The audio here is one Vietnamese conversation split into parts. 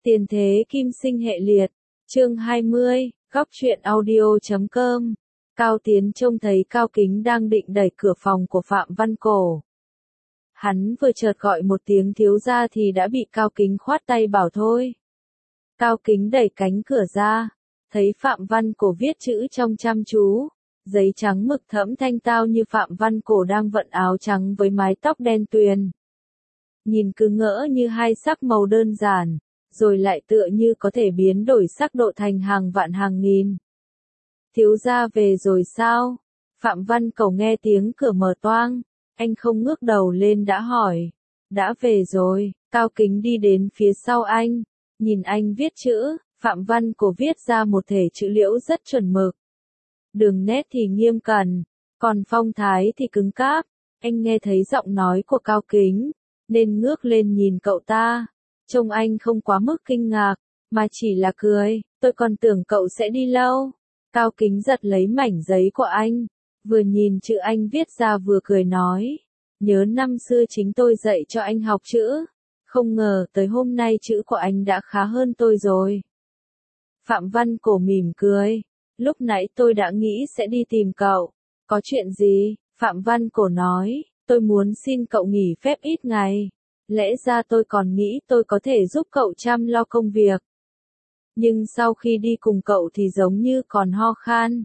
Tiền thế kim sinh hệ liệt, chương 20, góc truyện audio.com. Cao Tiến trông thấy Cao Kính đang định đẩy cửa phòng của Phạm Văn Cổ. Hắn vừa chợt gọi một tiếng thiếu gia thì đã bị Cao Kính khoát tay bảo thôi. Cao Kính đẩy cánh cửa ra, thấy Phạm Văn Cổ viết chữ trong chăm chú, giấy trắng mực thẫm thanh tao như Phạm Văn Cổ đang vận áo trắng với mái tóc đen tuyền. Nhìn cứ ngỡ như hai sắc màu đơn giản, rồi lại tựa như có thể biến đổi sắc độ thành hàng vạn hàng nghìn. Thiếu gia về rồi sao? Phạm Văn Cổ nghe tiếng cửa mở toang, anh không ngước đầu lên đã hỏi. Đã về rồi. Cao Kính đi đến phía sau anh, nhìn anh viết chữ. Phạm Văn Cổ viết ra một thể chữ liễu rất chuẩn mực. Đường nét thì nghiêm cẩn, còn phong thái thì cứng cáp. Anh nghe thấy giọng nói của Cao Kính, nên ngước lên nhìn cậu ta. Trông anh không quá mức kinh ngạc, mà chỉ là cười. Tôi còn tưởng cậu sẽ đi lâu. Cao Kính giật lấy mảnh giấy của anh, vừa nhìn chữ anh viết ra vừa cười nói. Nhớ năm xưa chính tôi dạy cho anh học chữ. Không ngờ tới hôm nay chữ của anh đã khá hơn tôi rồi. Phạm Văn Cổ mỉm cười. Lúc nãy tôi đã nghĩ sẽ đi tìm cậu. Có chuyện gì? Phạm Văn Cổ nói. Tôi muốn xin cậu nghỉ phép ít ngày. Lẽ ra tôi còn nghĩ tôi có thể giúp cậu chăm lo công việc. Nhưng sau khi đi cùng cậu thì giống như còn ho khan.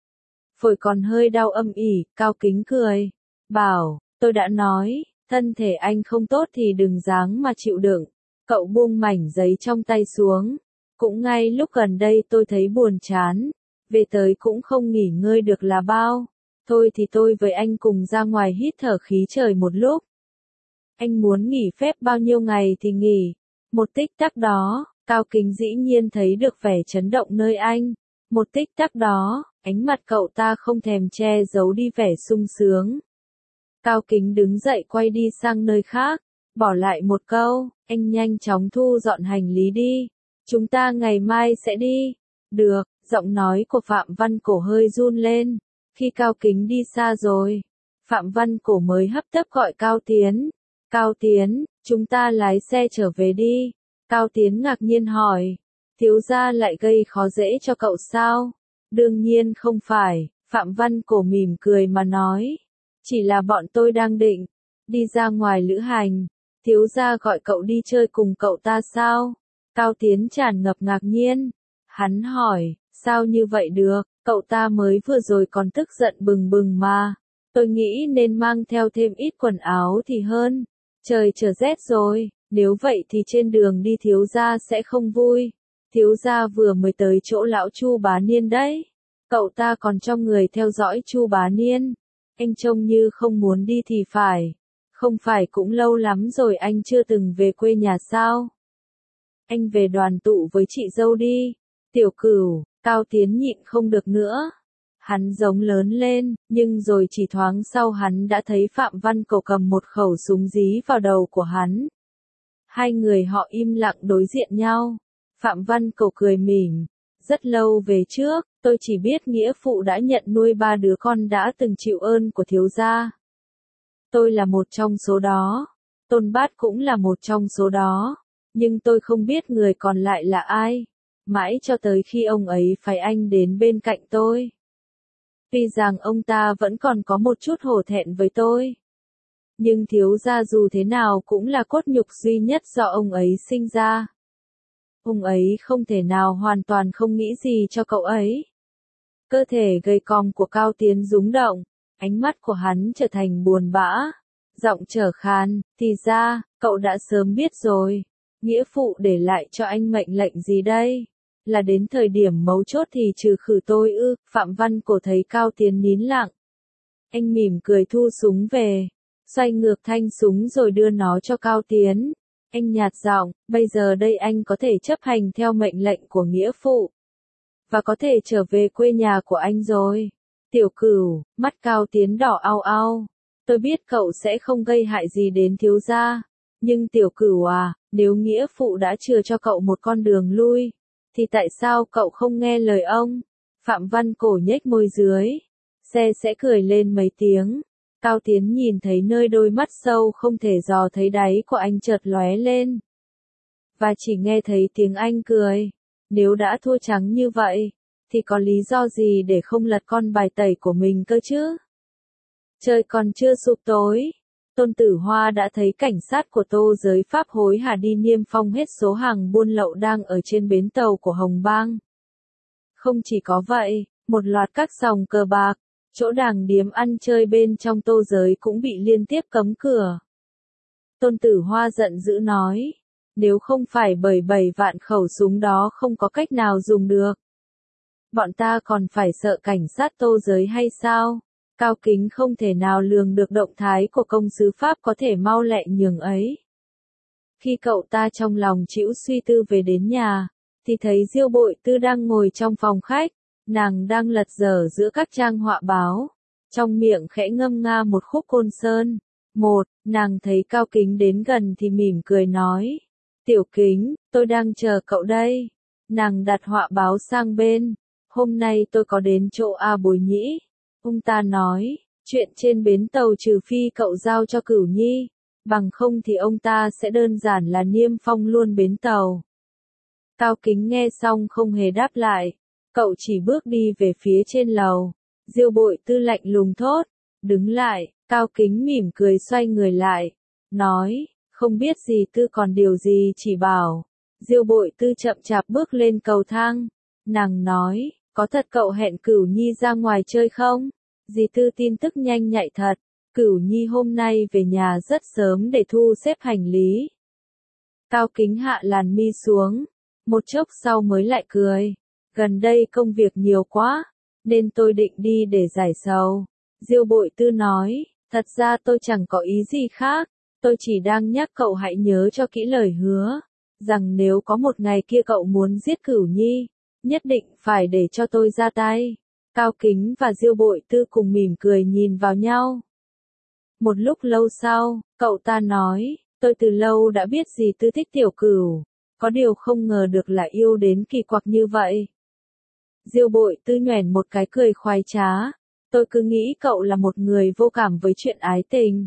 Phổi còn hơi đau âm ỉ. Cao Kính cười. Bảo, tôi đã nói, thân thể anh không tốt thì đừng dáng mà chịu đựng. Cậu buông mảnh giấy trong tay xuống. Cũng ngay lúc gần đây tôi thấy buồn chán. Về tới cũng không nghỉ ngơi được là bao. Thôi thì tôi với anh cùng ra ngoài hít thở khí trời một lúc. Anh muốn nghỉ phép bao nhiêu ngày thì nghỉ. Một tích tắc đó, Cao Kính dĩ nhiên thấy được vẻ chấn động nơi anh. Một tích tắc đó, ánh mặt cậu ta không thèm che giấu đi vẻ sung sướng. Cao Kính đứng dậy quay đi sang nơi khác, bỏ lại một câu, anh nhanh chóng thu dọn hành lý đi. Chúng ta ngày mai sẽ đi. Được, giọng nói của Phạm Văn Cổ hơi run lên. Khi Cao Kính đi xa rồi, Phạm Văn Cổ mới hấp tấp gọi Cao Tiến. Cao Tiến, chúng ta lái xe trở về đi. Cao Tiến ngạc nhiên hỏi, thiếu gia lại gây khó dễ cho cậu sao? Đương nhiên không phải, Phạm Văn Cổ mỉm cười mà nói. Chỉ là bọn tôi đang định đi ra ngoài lữ hành. Thiếu gia gọi cậu đi chơi cùng cậu ta sao? Cao Tiến tràn ngập ngạc nhiên. Hắn hỏi, sao như vậy được, cậu ta mới vừa rồi còn tức giận bừng bừng mà. Tôi nghĩ nên mang theo thêm ít quần áo thì hơn. Trời trở rét rồi, nếu vậy thì trên đường đi thiếu gia sẽ không vui. Thiếu gia vừa mới tới chỗ lão Chu Bá Niên đấy. Cậu ta còn trong người theo dõi Chu Bá Niên. Anh trông như không muốn đi thì phải. Không phải cũng lâu lắm rồi anh chưa từng về quê nhà sao? Anh về đoàn tụ với chị dâu đi. Tiểu Cửu, Cao Tiến nhịn không được nữa. Hắn giống lớn lên, nhưng rồi chỉ thoáng sau hắn đã thấy Phạm Văn Cổ cầm một khẩu súng dí vào đầu của hắn. Hai người họ im lặng đối diện nhau. Phạm Văn Cổ cười mỉm. Rất lâu về trước, tôi chỉ biết nghĩa phụ đã nhận nuôi 3 đứa con đã từng chịu ơn của thiếu gia. Tôi là một trong số đó. Tôn Bát cũng là một trong số đó. Nhưng tôi không biết người còn lại là ai. Mãi cho tới khi ông ấy phái anh đến bên cạnh tôi. Tuy rằng ông ta vẫn còn có một chút hổ thẹn với tôi. Nhưng thiếu gia dù thế nào cũng là cốt nhục duy nhất do ông ấy sinh ra. Ông ấy không thể nào hoàn toàn không nghĩ gì cho cậu ấy. Cơ thể gầy còm của Cao Tiến rúng động, ánh mắt của hắn trở thành buồn bã, giọng trở khan, thì ra, cậu đã sớm biết rồi. Nghĩa phụ để lại cho anh mệnh lệnh gì đây? Là đến thời điểm mấu chốt thì trừ khử tôi ư? Phạm Văn Cổ thấy Cao Tiến nín lặng. Anh mỉm cười thu súng về, xoay ngược thanh súng rồi đưa nó cho Cao Tiến. Anh nhạt giọng, bây giờ đây anh có thể chấp hành theo mệnh lệnh của nghĩa phụ. Và có thể trở về quê nhà của anh rồi. Tiểu Cửu, mắt Cao Tiến đỏ au au. Tôi biết cậu sẽ không gây hại gì đến thiếu gia. Nhưng Tiểu Cửu à, nếu nghĩa phụ đã chừa cho cậu một con đường lui, thì tại sao cậu không nghe lời ông? Phạm Văn Cổ nhếch môi dưới. Xe sẽ cười lên mấy tiếng. Cao Tiến nhìn thấy nơi đôi mắt sâu không thể dò thấy đáy của anh chợt lóe lên. và chỉ nghe thấy tiếng anh cười. Nếu đã thua trắng như vậy, thì có lý do gì để không lật con bài tẩy của mình cơ chứ? Trời còn chưa sụp tối, Tôn Tử Hoa đã thấy cảnh sát của Tô giới Pháp hối hả đi niêm phong hết số hàng buôn lậu đang ở trên bến tàu của Hồng Bang. Không chỉ có vậy, một loạt các sòng cờ bạc, chỗ đàng điếm ăn chơi bên trong Tô giới cũng bị liên tiếp cấm cửa. Tôn Tử Hoa giận dữ nói, nếu không phải bởi 7 vạn khẩu súng đó không có cách nào dùng được, bọn ta còn phải sợ cảnh sát Tô giới hay sao? Cao Kính không thể nào lường được động thái của công sứ Pháp có thể mau lẹ nhường ấy. Khi cậu ta trong lòng trĩu suy tư về đến nhà, thì thấy Diêu Bội Tư đang ngồi trong phòng khách, nàng đang lật dở giữa các trang họa báo, trong miệng khẽ ngâm nga một khúc Côn Sơn. Nàng thấy Cao Kính đến gần thì mỉm cười nói, Tiểu Kính, tôi đang chờ cậu đây. Nàng đặt họa báo sang bên, hôm nay tôi có đến chỗ A Bối Nhĩ. Ông ta nói, chuyện trên bến tàu trừ phi cậu giao cho Cửu Nhi, bằng không thì ông ta sẽ đơn giản là niêm phong luôn bến tàu. Cao Kính nghe xong không hề đáp lại, cậu chỉ bước đi về phía trên lầu. Diêu Bội Tư lạnh lùng thốt, đứng lại. Cao Kính mỉm cười xoay người lại, nói, không biết dì Tư còn điều gì chỉ bảo. Diêu Bội Tư chậm chạp bước lên cầu thang, nàng nói, có thật cậu hẹn Cửu Nhi ra ngoài chơi không? Dì Tư tin tức nhanh nhạy thật, Cửu Nhi hôm nay về nhà rất sớm để thu xếp hành lý. Cao Kính hạ làn mi xuống, một chốc sau mới lại cười, gần đây công việc nhiều quá, nên tôi định đi để giải sầu. Diêu Bội Tư nói, thật ra tôi chẳng có ý gì khác, tôi chỉ đang nhắc cậu hãy nhớ cho kỹ lời hứa, rằng nếu có một ngày kia cậu muốn giết Cửu Nhi, nhất định phải để cho tôi ra tay. Cao Kính và Diêu Bội Tư cùng mỉm cười nhìn vào nhau. Một lúc lâu sau, cậu ta nói, tôi từ lâu đã biết dì Tư thích Tiểu Cửu, có điều không ngờ được là yêu đến kỳ quặc như vậy. Diêu Bội Tư nhoẻn một cái cười khoái trá, tôi cứ nghĩ cậu là một người vô cảm với chuyện ái tình.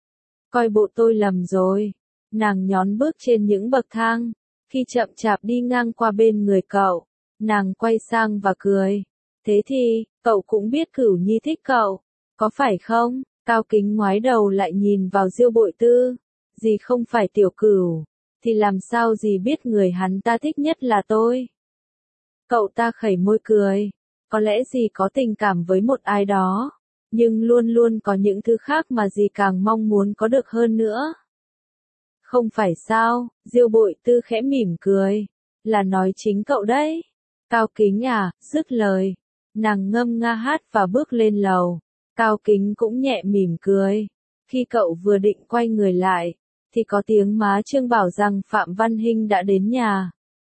Coi bộ tôi lầm rồi. Nàng nhón bước trên những bậc thang, khi chậm chạp đi ngang qua bên người cậu, nàng quay sang và cười. Thế thì, cậu cũng biết Cửu Nhi thích cậu, có phải không? Cao Kính ngoái đầu lại nhìn vào Diêu Bội Tư. Dì không phải Tiểu Cửu, thì làm sao dì biết người hắn ta thích nhất là tôi? Cậu ta khẩy môi cười. Có lẽ dì có tình cảm với một ai đó, nhưng luôn luôn có những thứ khác mà dì càng mong muốn có được hơn nữa. Không phải sao? Diêu Bội Tư khẽ mỉm cười. Là nói chính cậu đấy. Cao Kính à, dứt lời. Nàng ngâm nga hát và bước lên lầu. Cao Kính cũng nhẹ mỉm cười. Khi cậu vừa định quay người lại, thì có tiếng má Trương bảo rằng Phạm Văn Hinh đã đến nhà.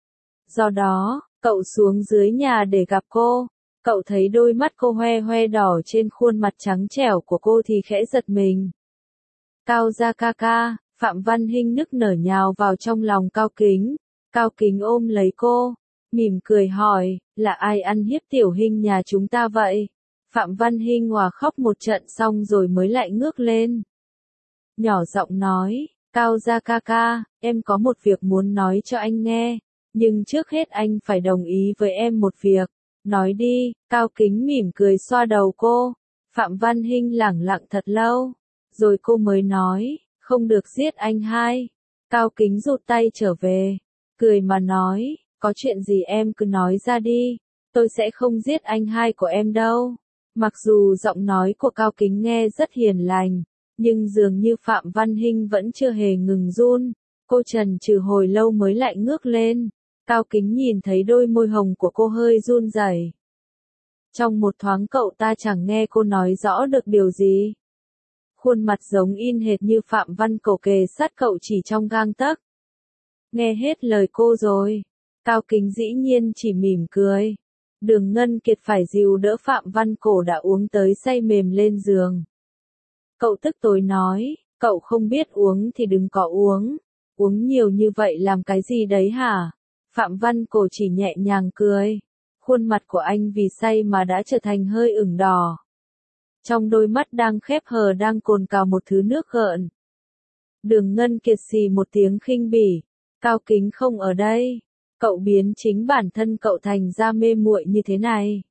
Do đó, cậu xuống dưới nhà để gặp cô. Cậu thấy đôi mắt cô hoe hoe đỏ trên khuôn mặt trắng trẻo của cô thì khẽ giật mình. Cao gia ca ca, Phạm Văn Hinh nức nở nhào vào trong lòng Cao Kính. Cao Kính ôm lấy cô, mỉm cười hỏi, là ai ăn hiếp Tiểu Hinh nhà chúng ta vậy? Phạm Văn Hinh òa khóc một trận xong rồi mới lại ngước lên. Nhỏ giọng nói, Cao gia ca ca, em có một việc muốn nói cho anh nghe, nhưng trước hết anh phải đồng ý với em một việc. Nói đi. Cao Kính mỉm cười xoa đầu cô. Phạm Văn Hinh lẳng lặng thật lâu, rồi cô mới nói, không được giết anh hai. Cao Kính rụt tay trở về, cười mà nói, có chuyện gì em cứ nói ra đi, tôi sẽ không giết anh hai của em đâu. Mặc dù giọng nói của Cao Kính nghe rất hiền lành, nhưng dường như Phạm Văn Hinh vẫn chưa hề ngừng run. Cô chần chừ hồi lâu mới lại ngước lên. Cao Kính nhìn thấy đôi môi hồng của cô hơi run rẩy. Trong một thoáng cậu ta chẳng nghe cô nói rõ được điều gì. Khuôn mặt giống in hệt như Phạm Văn Cổ kề sát cậu chỉ trong gang tấc. Nghe hết lời cô rồi, Cao Kính dĩ nhiên chỉ mỉm cười. Đường Ngân Kiệt phải dìu đỡ Phạm Văn Cổ đã uống tới say mềm lên giường. Cậu tức tối nói, cậu không biết uống thì đừng có uống. Uống nhiều như vậy làm cái gì đấy hả? Phạm Văn Cổ chỉ nhẹ nhàng cười. Khuôn mặt của anh vì say mà đã trở thành hơi ửng đỏ. Trong đôi mắt đang khép hờ đang cồn cào một thứ nước gợn. Đường Ngân Kiệt xì một tiếng khinh bỉ. Cao Kính không ở đây. Cậu biến chính bản thân cậu thành ra mê muội như thế này.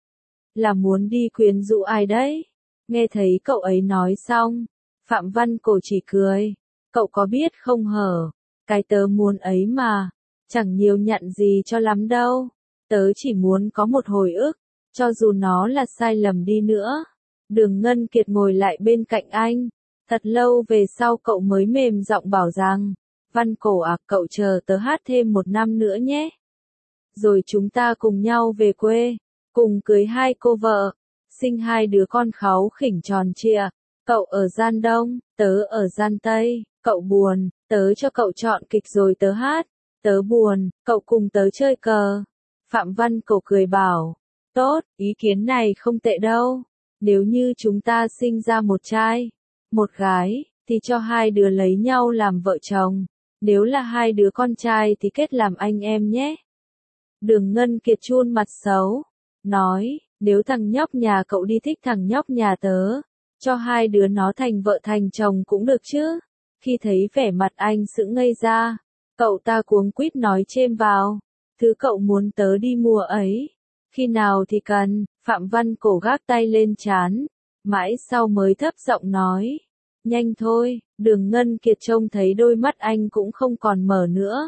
Là muốn đi quyến rũ ai đấy? Nghe thấy cậu ấy nói xong, Phạm Văn Cổ chỉ cười. Cậu có biết không hở, cái tớ muốn ấy mà, chẳng nhiều nhận gì cho lắm đâu. Tớ chỉ muốn có một hồi ức, cho dù nó là sai lầm đi nữa. Đường Ngân Kiệt ngồi lại bên cạnh anh. Thật lâu về sau cậu mới mềm giọng bảo rằng, Văn Cổ à, cậu chờ tớ hát thêm 1 năm nữa nhé. Rồi chúng ta cùng nhau về quê, cùng cưới 2 cô vợ, sinh 2 đứa con kháu khỉnh tròn trịa. Cậu ở gian Đông, tớ ở gian Tây. Cậu buồn, tớ cho cậu chọn kịch rồi tớ hát. Tớ buồn, cậu cùng tớ chơi cờ. Phạm Văn Cổ cười bảo, tốt, ý kiến này không tệ đâu. Nếu như chúng ta sinh ra một trai, một gái, thì cho 2 đứa lấy nhau làm vợ chồng. Nếu là 2 đứa con trai thì kết làm anh em nhé. Đường Ngân Kiệt chun mặt xấu, nói, nếu thằng nhóc nhà cậu đi thích thằng nhóc nhà tớ, cho 2 đứa nó thành vợ thành chồng cũng được chứ. Khi thấy vẻ mặt anh sững ngây ra, cậu ta cuống quýt nói chêm vào, thứ cậu muốn tớ đi mua ấy, khi nào thì cần. Phạm Văn Cổ gác tay lên trán, mãi sau mới thấp giọng nói, nhanh thôi. Đường Ngân Kiệt trông thấy đôi mắt anh cũng không còn mở nữa,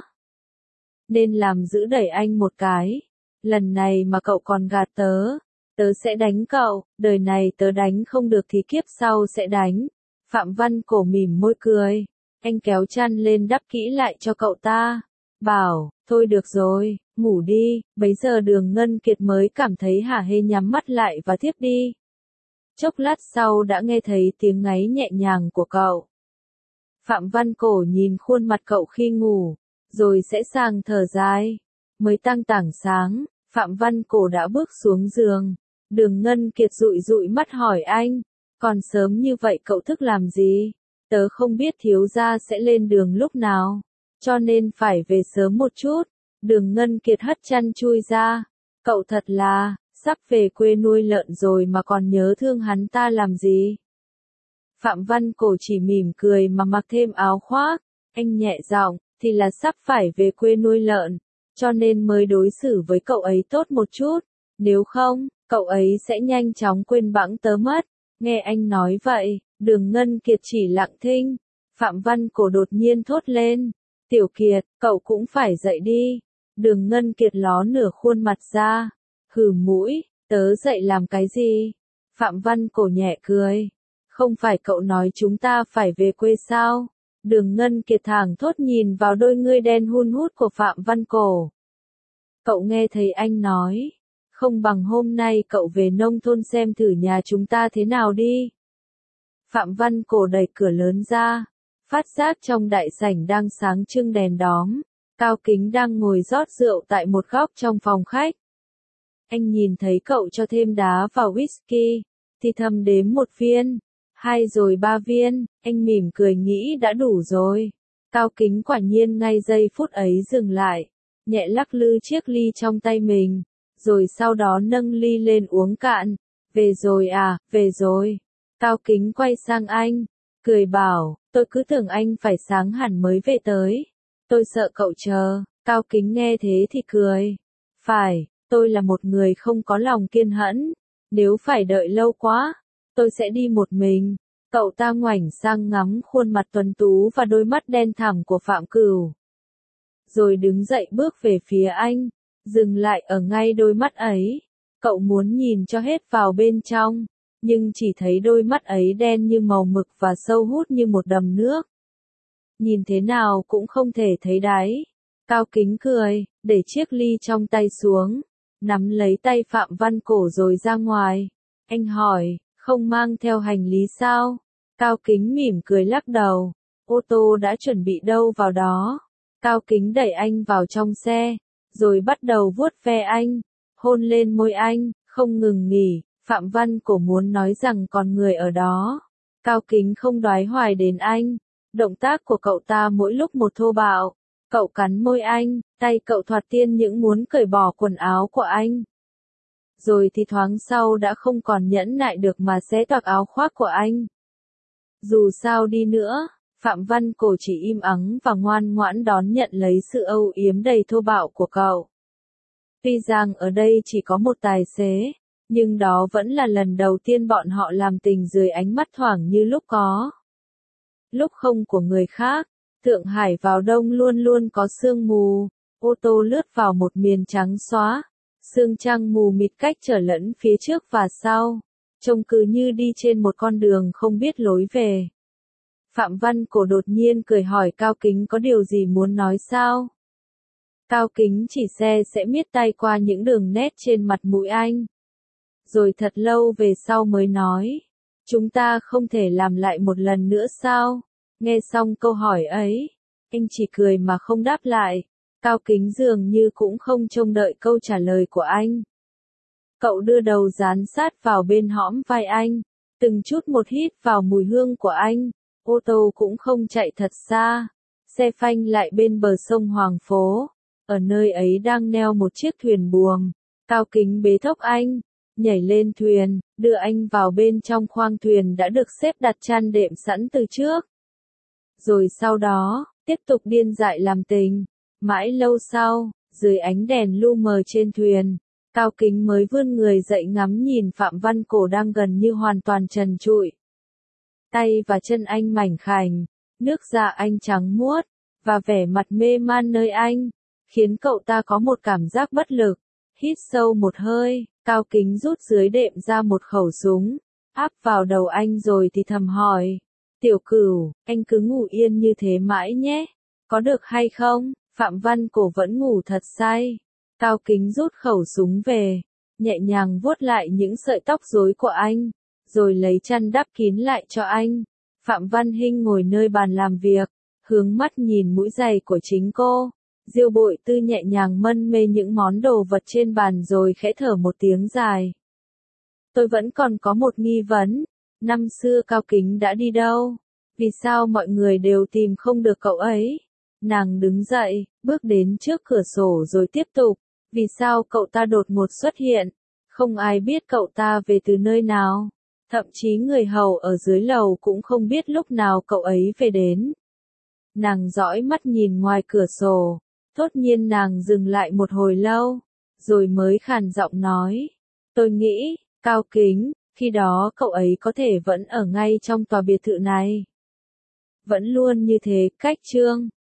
nên làm giữ đẩy anh một cái. Lần này mà cậu còn gạt tớ, tớ sẽ đánh cậu, đời này tớ đánh không được thì kiếp sau sẽ đánh. Phạm Văn Cổ mỉm môi cười, anh kéo chăn lên đắp kỹ lại cho cậu ta, bảo, thôi được rồi, ngủ đi. Bấy giờ Đường Ngân Kiệt mới cảm thấy hả hê nhắm mắt lại và thiếp đi. Chốc lát sau đã nghe thấy tiếng ngáy nhẹ nhàng của cậu. Phạm Văn Cổ nhìn khuôn mặt cậu khi ngủ, rồi sẽ sang thở dài. Mới tăng tảng sáng, Phạm Văn Cổ đã bước xuống giường. Đường Ngân Kiệt dụi dụi mắt hỏi anh, còn sớm như vậy cậu thức làm gì? Tớ không biết thiếu gia sẽ lên đường lúc nào, cho nên phải về sớm một chút. Đường Ngân Kiệt hất chăn chui ra, cậu thật là, sắp về quê nuôi lợn rồi mà còn nhớ thương hắn ta làm gì? Phạm Văn Cổ chỉ mỉm cười mà mặc thêm áo khoác, anh nhẹ giọng, thì là sắp phải về quê nuôi lợn, cho nên mới đối xử với cậu ấy tốt một chút, nếu không, cậu ấy sẽ nhanh chóng quên bẵng tớ mất. Nghe anh nói vậy, Đường Ngân Kiệt chỉ lặng thinh. Phạm Văn Cổ đột nhiên thốt lên, Tiểu Kiệt, cậu cũng phải dậy đi. Đường Ngân Kiệt ló nửa khuôn mặt ra, hừ mũi, tớ dậy làm cái gì? Phạm Văn Cổ nhẹ cười, không phải cậu nói chúng ta phải về quê sao? Đường Ngân Kiệt thảng thốt nhìn vào đôi ngươi đen hun hút của Phạm Văn Cổ. Cậu nghe thấy anh nói, không bằng hôm nay cậu về nông thôn xem thử nhà chúng ta thế nào đi. Phạm Văn Cổ đẩy cửa lớn ra, phát giác trong đại sảnh đang sáng trưng đèn đóm. Cao Kính đang ngồi rót rượu tại một góc trong phòng khách. Anh nhìn thấy cậu cho thêm đá vào whisky, thì thầm đếm 1 viên, 2 rồi 3 viên, anh mỉm cười nghĩ đã đủ rồi. Cao Kính quả nhiên ngay giây phút ấy dừng lại, nhẹ lắc lư chiếc ly trong tay mình, rồi sau đó nâng ly lên uống cạn. Về rồi à, về rồi. Cao Kính quay sang anh, cười bảo, tôi cứ tưởng anh phải sáng hẳn mới về tới. Tôi sợ cậu chờ. Cao Kính nghe thế thì cười. Phải, tôi là một người không có lòng kiên nhẫn. Nếu phải đợi lâu quá, tôi sẽ đi một mình. Cậu ta ngoảnh sang ngắm khuôn mặt tuấn tú và đôi mắt đen thẳm của Phạm Cửu. Rồi đứng dậy bước về phía anh, dừng lại ở ngay đôi mắt ấy. Cậu muốn nhìn cho hết vào bên trong, nhưng chỉ thấy đôi mắt ấy đen như màu mực và sâu hút như một đầm nước. Nhìn thế nào cũng không thể thấy đáy. Cao Kính cười, để chiếc ly trong tay xuống, nắm lấy tay Phạm Văn Cổ rồi ra ngoài. Anh hỏi, không mang theo hành lý sao? Cao Kính mỉm cười lắc đầu, ô tô đã chuẩn bị đâu vào đó. Cao Kính đẩy anh vào trong xe, rồi bắt đầu vuốt ve anh, hôn lên môi anh, không ngừng nghỉ. Phạm Văn Cổ muốn nói rằng còn người ở đó. Cao Kính không đoái hoài đến anh. Động tác của cậu ta mỗi lúc một thô bạo. Cậu cắn môi anh, tay cậu thoạt tiên những muốn cởi bỏ quần áo của anh. Rồi thì thoáng sau đã không còn nhẫn nại được mà xé toạc áo khoác của anh. Dù sao đi nữa, Phạm Văn Cổ chỉ im ắng và ngoan ngoãn đón nhận lấy sự âu yếm đầy thô bạo của cậu. Tuy rằng ở đây chỉ có một tài xế, nhưng đó vẫn là lần đầu tiên bọn họ làm tình dưới ánh mắt thoảng như lúc có. Lúc không của người khác, Thượng Hải vào đông luôn luôn có sương mù, ô tô lướt vào một miền trắng xóa, sương trăng mù mịt cách trở lẫn phía trước và sau, trông cứ như đi trên một con đường không biết lối về. Phạm Văn Cổ đột nhiên cười hỏi Cao Kính có điều gì muốn nói sao? Cao Kính chỉ sẽ miết tay qua những đường nét trên mặt mũi anh. Rồi thật lâu về sau mới nói, chúng ta không thể làm lại một lần nữa sao? Nghe xong câu hỏi ấy, anh chỉ cười mà không đáp lại. Cao Kính dường như cũng không trông đợi câu trả lời của anh. Cậu đưa đầu dán sát vào bên hõm vai anh, từng chút một hít vào mùi hương của anh. Ô tô cũng không chạy thật xa, xe phanh lại bên bờ sông Hoàng Phố. Ở nơi ấy đang neo một chiếc thuyền buồm. Cao Kính bế thốc anh, nhảy lên thuyền, đưa anh vào bên trong khoang thuyền đã được xếp đặt chăn đệm sẵn từ trước. Rồi sau đó, tiếp tục điên dại làm tình. Mãi lâu sau, dưới ánh đèn lu mờ trên thuyền, Cao Kính mới vươn người dậy ngắm nhìn Phạm Văn Cổ đang gần như hoàn toàn trần trụi. Tay và chân anh mảnh khảnh, nước da anh trắng muốt, và vẻ mặt mê man nơi anh, khiến cậu ta có một cảm giác bất lực. Hít sâu một hơi, Cao Kính rút dưới đệm ra một khẩu súng, áp vào đầu anh rồi thì thầm hỏi. Tiểu Cửu, anh cứ ngủ yên như thế mãi nhé, có được hay không? Phạm Văn Cổ vẫn ngủ thật say. Cao Kính rút khẩu súng về, nhẹ nhàng vuốt lại những sợi tóc rối của anh, rồi lấy chăn đắp kín lại cho anh. Phạm Văn Hinh ngồi nơi bàn làm việc, hướng mắt nhìn mũi giày của chính cô. Diêu Bội Tư nhẹ nhàng mân mê những món đồ vật trên bàn rồi khẽ thở một tiếng dài. Tôi vẫn còn có một nghi vấn, năm xưa Cao Kính đã đi đâu? Vì sao mọi người đều tìm không được cậu ấy? Nàng đứng dậy, bước đến trước cửa sổ rồi tiếp tục. Vì sao cậu ta đột ngột xuất hiện? Không ai biết cậu ta về từ nơi nào. Thậm chí người hầu ở dưới lầu cũng không biết lúc nào cậu ấy về đến. Nàng dõi mắt nhìn ngoài cửa sổ. Thốt nhiên nàng dừng lại một hồi lâu, rồi mới khàn giọng nói. Tôi nghĩ, Cao Kính, khi đó cậu ấy có thể vẫn ở ngay trong tòa biệt thự này. Vẫn luôn như thế, cách Trương.